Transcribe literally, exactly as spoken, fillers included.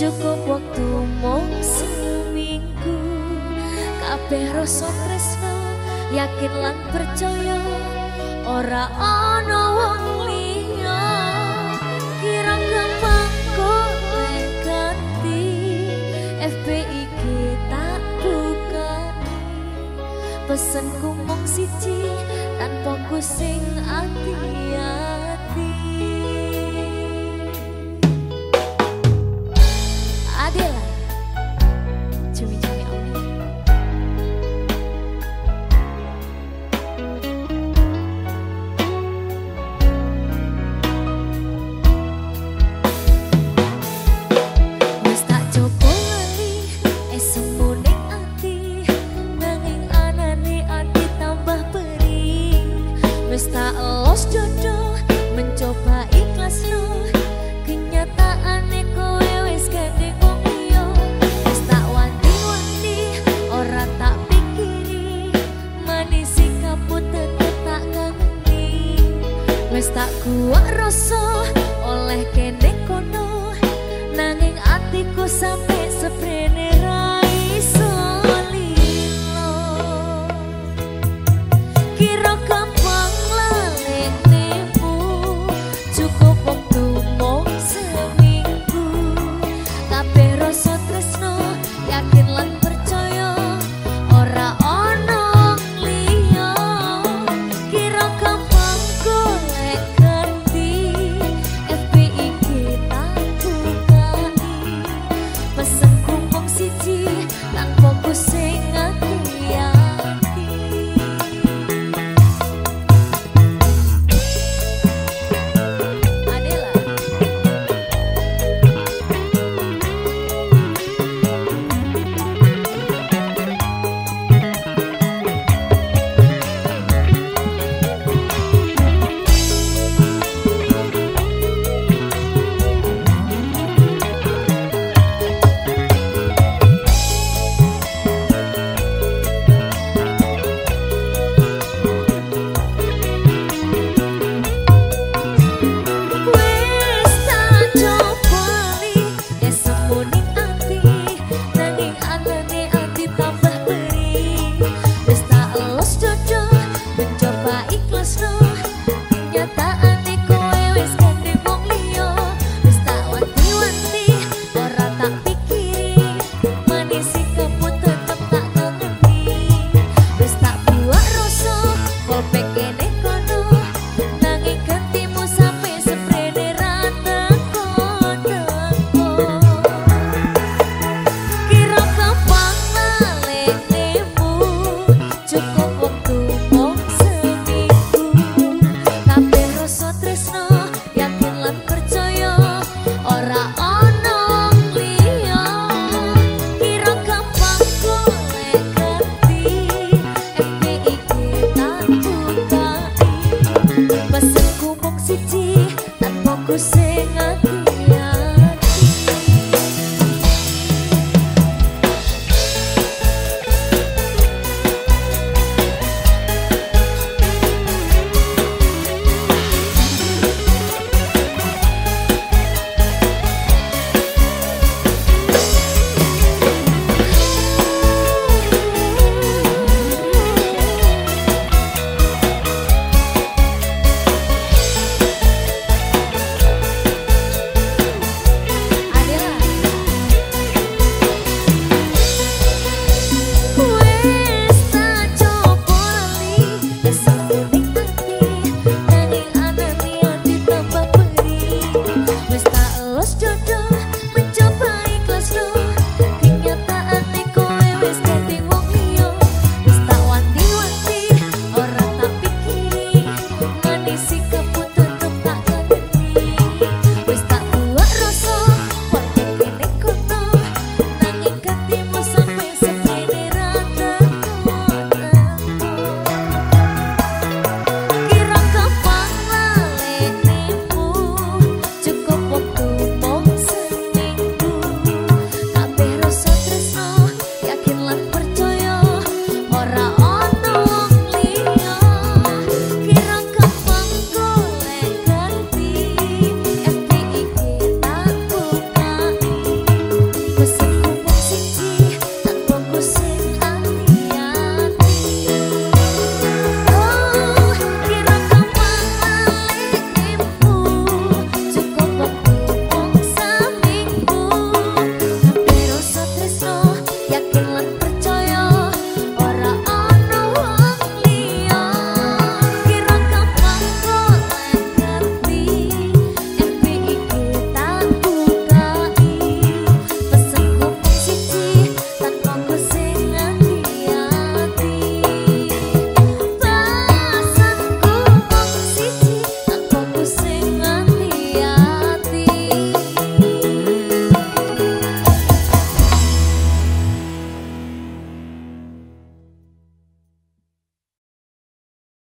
cukup waktu mung seminggu. Kabeh rasa tresno yakin lan percaya ora ana wong liya. Kira gampang golek ganti F B I tak bukani. Pesenku mung siji tanpa kusing hati-hati. Adela cumi-cumi Oli. Wis tak coba lali esemu ning ati, nanging anane ati tambah perih. Wis tak los jodoh mencoba ikhlas no, kenyataane kowe wis gandeng wong liya. Wis tak wanti-wanti ora tak pikiri, manis kaput tetep tak ngangeni. Wis tak kuat rasa oleh kene kono, nanging atiku sampe seprene ra iso lilo. Kira gampang laleknemu, cukup waktu mung seminggu. Kabeh rasa tresno yakin lan percaya ora ana liya. Kira gampang golek ganti F B I tak bukani. Pesenku mung siji tanpa kusing hati-hati. Adela wis tak coba li esemu ning ati, nanging anane ati tambah perih. Wis tak los jodoh mencoba ikhlas no, kenyataane kowe wis gandeng wong liya. Wis tak wanti-wanti ora tak pikiri, manis kaput tetep tak ngangeni. Wis tak buak rasa kolpek kene kono, nanging gantimu sampe seprene ra teko-teko. Kira gampang laleknemu, cukup waktu mung seminggu. Kabeh rasa tresno yakin lan percaya ora ana liya. Kira gampang golek ganti F B I tak bukani. Pesenku mung siji tanpa kusing hati.